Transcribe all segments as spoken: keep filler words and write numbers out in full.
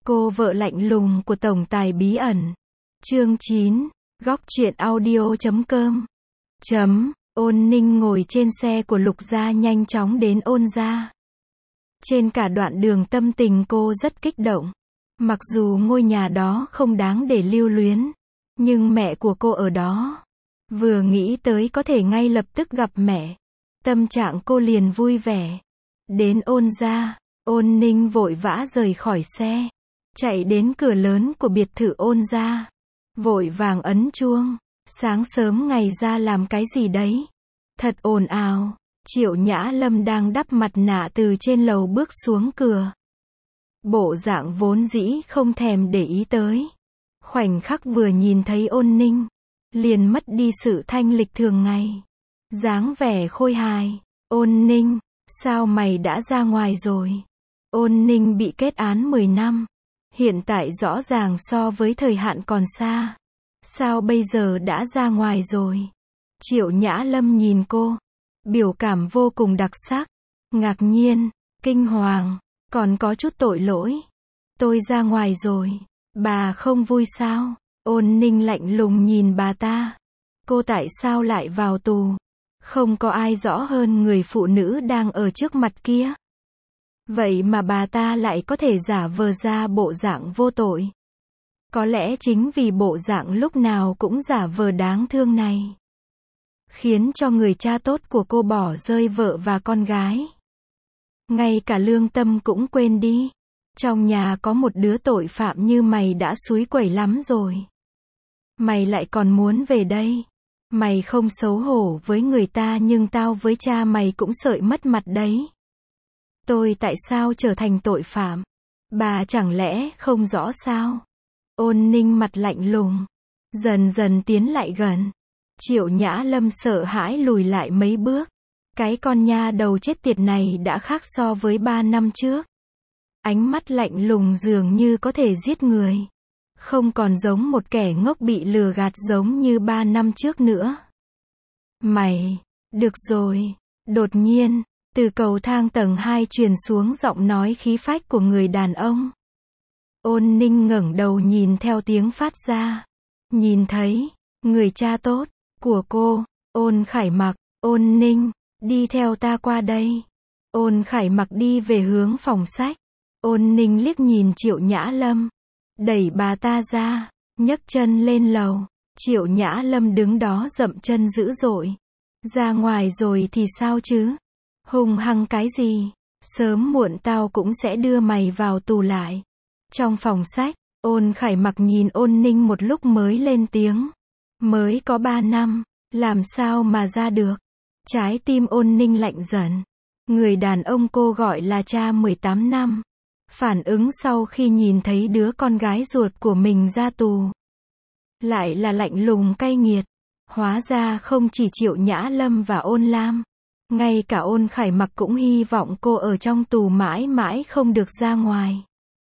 Cô vợ lạnh lùng của tổng tài bí ẩn. Chương chín. Góc truyện audio chấm com. Chấm. Ôn Ninh ngồi trên xe của Lục Gia nhanh chóng đến Ôn gia. Trên cả đoạn đường tâm tình cô rất kích động. Mặc dù ngôi nhà đó không đáng để lưu luyến, nhưng mẹ của cô ở đó. Vừa nghĩ tới có thể ngay lập tức gặp mẹ, tâm trạng cô liền vui vẻ. Đến Ôn gia, Ôn Ninh vội vã rời khỏi xe, chạy đến cửa lớn của biệt thự Ôn gia, vội vàng ấn chuông. Sáng sớm ngày ra làm cái gì đấy? Thật ồn ào. Triệu Nhã Lâm đang đắp mặt nạ từ trên lầu bước xuống cửa. Bộ dạng vốn dĩ không thèm để ý tới. Khoảnh khắc vừa nhìn thấy Ôn Ninh, liền mất đi sự thanh lịch thường ngày. Dáng vẻ khôi hài. Ôn Ninh, sao mày đã ra ngoài rồi? Ôn Ninh bị kết án mười năm. Hiện tại rõ ràng so với thời hạn còn xa. Sao bây giờ đã ra ngoài rồi? Triệu Nhã Lâm nhìn cô, biểu cảm vô cùng đặc sắc, ngạc nhiên, kinh hoàng, còn có chút tội lỗi. Tôi ra ngoài rồi, bà không vui sao? Ôn Ninh lạnh lùng nhìn bà ta. Cô tại sao lại vào tù? Không có ai rõ hơn người phụ nữ đang ở trước mặt kia. Vậy mà bà ta lại có thể giả vờ ra bộ dạng vô tội. Có lẽ chính vì bộ dạng lúc nào cũng giả vờ đáng thương này, khiến cho người cha tốt của cô bỏ rơi vợ và con gái. Ngay cả lương tâm cũng quên đi. Trong nhà có một đứa tội phạm như mày đã xúi quẩy lắm rồi. Mày lại còn muốn về đây. Mày không xấu hổ với người ta nhưng tao với cha mày cũng sợi mất mặt đấy. Tôi tại sao trở thành tội phạm? Bà chẳng lẽ không rõ sao? Ôn Ninh mặt lạnh lùng, dần dần tiến lại gần. Triệu Nhã Lâm sợ hãi lùi lại mấy bước. Cái con nha đầu chết tiệt này đã khác so với ba năm trước. Ánh mắt lạnh lùng dường như có thể giết người. Không còn giống một kẻ ngốc bị lừa gạt giống như ba năm trước nữa. Mày, được rồi. Đột nhiên, từ cầu thang tầng hai truyền xuống giọng nói khí phách của người đàn ông. Ôn Ninh ngẩng đầu nhìn theo tiếng phát ra. Nhìn thấy, người cha tốt của cô, Ôn Khải Mặc. Ôn Ninh, đi theo ta qua đây. Ôn Khải Mặc đi về hướng phòng sách. Ôn Ninh liếc nhìn Triệu Nhã Lâm, đẩy bà ta ra, nhấc chân lên lầu. Triệu Nhã Lâm đứng đó dậm chân dữ dội. Ra ngoài rồi thì sao chứ? Hung hăng cái gì? Sớm muộn tao cũng sẽ đưa mày vào tù lại. Trong phòng sách, Ôn Khải Mặc nhìn Ôn Ninh một lúc mới lên tiếng. Mới có ba năm, làm sao mà ra được? Trái tim Ôn Ninh lạnh dần. Người đàn ông cô gọi là cha mười tám năm. Phản ứng sau khi nhìn thấy đứa con gái ruột của mình ra tù, lại là lạnh lùng cay nghiệt. Hóa ra không chỉ Triệu Nhã Lâm và Ôn Lam, ngay cả Ôn Khải Mặc cũng hy vọng cô ở trong tù mãi mãi không được ra ngoài.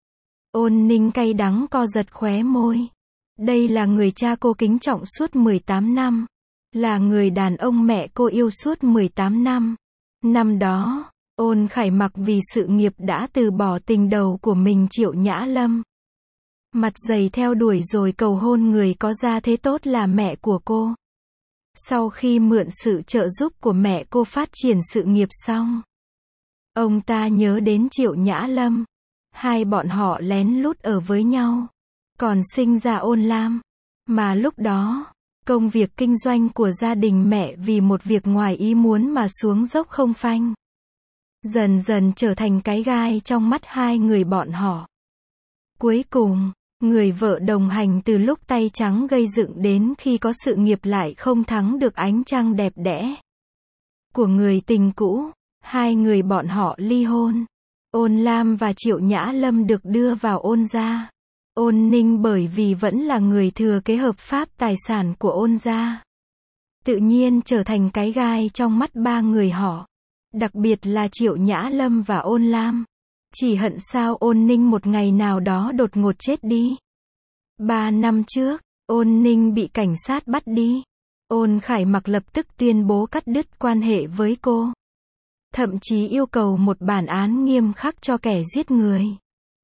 Ôn Ninh cay đắng co giật khóe môi. Đây là người cha cô kính trọng suốt mười tám năm. Là người đàn ông mẹ cô yêu suốt mười tám năm. Năm đó, Ôn Khải Mặc vì sự nghiệp đã từ bỏ tình đầu của mình Triệu Nhã Lâm. Mặt dày theo đuổi rồi cầu hôn người có gia thế tốt là mẹ của cô. Sau khi mượn sự trợ giúp của mẹ cô phát triển sự nghiệp xong, ông ta nhớ đến Triệu Nhã Lâm. Hai bọn họ lén lút ở với nhau. Còn sinh ra Ôn Lam. Mà lúc đó, công việc kinh doanh của gia đình mẹ vì một việc ngoài ý muốn mà xuống dốc không phanh. Dần dần trở thành cái gai trong mắt hai người bọn họ. Cuối cùng, người vợ đồng hành từ lúc tay trắng gây dựng đến khi có sự nghiệp lại không thắng được ánh trăng đẹp đẽ của người tình cũ. Hai người bọn họ ly hôn. Ôn Lam và Triệu Nhã Lâm được đưa vào Ôn gia. Ôn Ninh bởi vì vẫn là người thừa kế hợp pháp tài sản của Ôn gia, tự nhiên trở thành cái gai trong mắt ba người họ. Đặc biệt là Triệu Nhã Lâm và Ôn Lam. Chỉ hận sao Ôn Ninh một ngày nào đó đột ngột chết đi. Ba năm trước, Ôn Ninh bị cảnh sát bắt đi. Ôn Khải Mặc lập tức tuyên bố cắt đứt quan hệ với cô. Thậm chí yêu cầu một bản án nghiêm khắc cho kẻ giết người.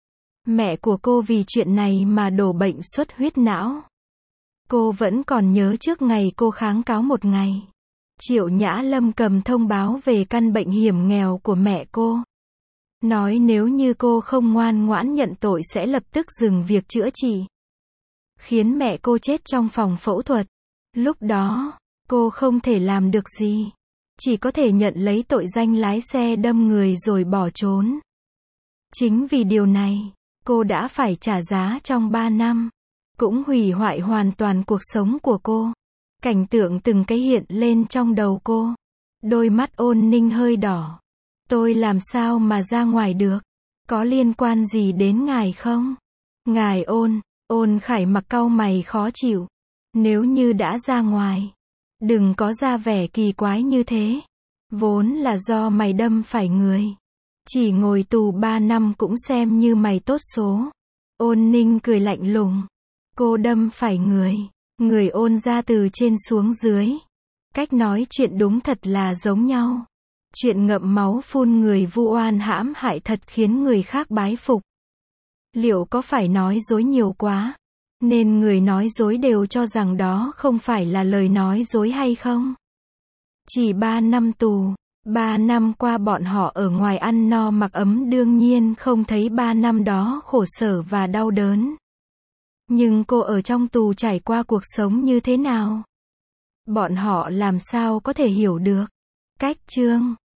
Mẹ của cô vì chuyện này mà đổ bệnh xuất huyết não. Cô vẫn còn nhớ trước ngày cô kháng cáo một ngày. Triệu Nhã Lâm cầm thông báo về căn bệnh hiểm nghèo của mẹ cô. Nói nếu như cô không ngoan ngoãn nhận tội sẽ lập tức dừng việc chữa trị. Khiến mẹ cô chết trong phòng phẫu thuật. Lúc đó, cô không thể làm được gì. Chỉ có thể nhận lấy tội danh lái xe đâm người rồi bỏ trốn. Chính vì điều này, cô đã phải trả giá trong ba năm. Cũng hủy hoại hoàn toàn cuộc sống của cô. Cảnh tượng từng cái hiện lên trong đầu cô. Đôi mắt Ôn Ninh hơi đỏ. Tôi làm sao mà ra ngoài được? Có liên quan gì đến ngài không? Ngài Ôn, Ôn Khải mặc cau mày khó chịu. Nếu như đã ra ngoài, đừng có ra vẻ kỳ quái như thế. Vốn là do mày đâm phải người. Chỉ ngồi tù ba năm cũng xem như mày tốt số. Ôn Ninh cười lạnh lùng. Cô đâm phải người. Người Ôn ra từ trên xuống dưới. Cách nói chuyện đúng thật là giống nhau. Chuyện ngậm máu phun người vu oan hãm hại thật khiến người khác bái phục. Liệu có phải nói dối nhiều quá, nên người nói dối đều cho rằng đó không phải là lời nói dối hay không? Chỉ ba năm tù, ba năm qua bọn họ ở ngoài ăn no mặc ấm đương nhiên không thấy ba năm đó khổ sở và đau đớn. Nhưng cô ở trong tù trải qua cuộc sống như thế nào? Bọn họ làm sao có thể hiểu được? Cách chương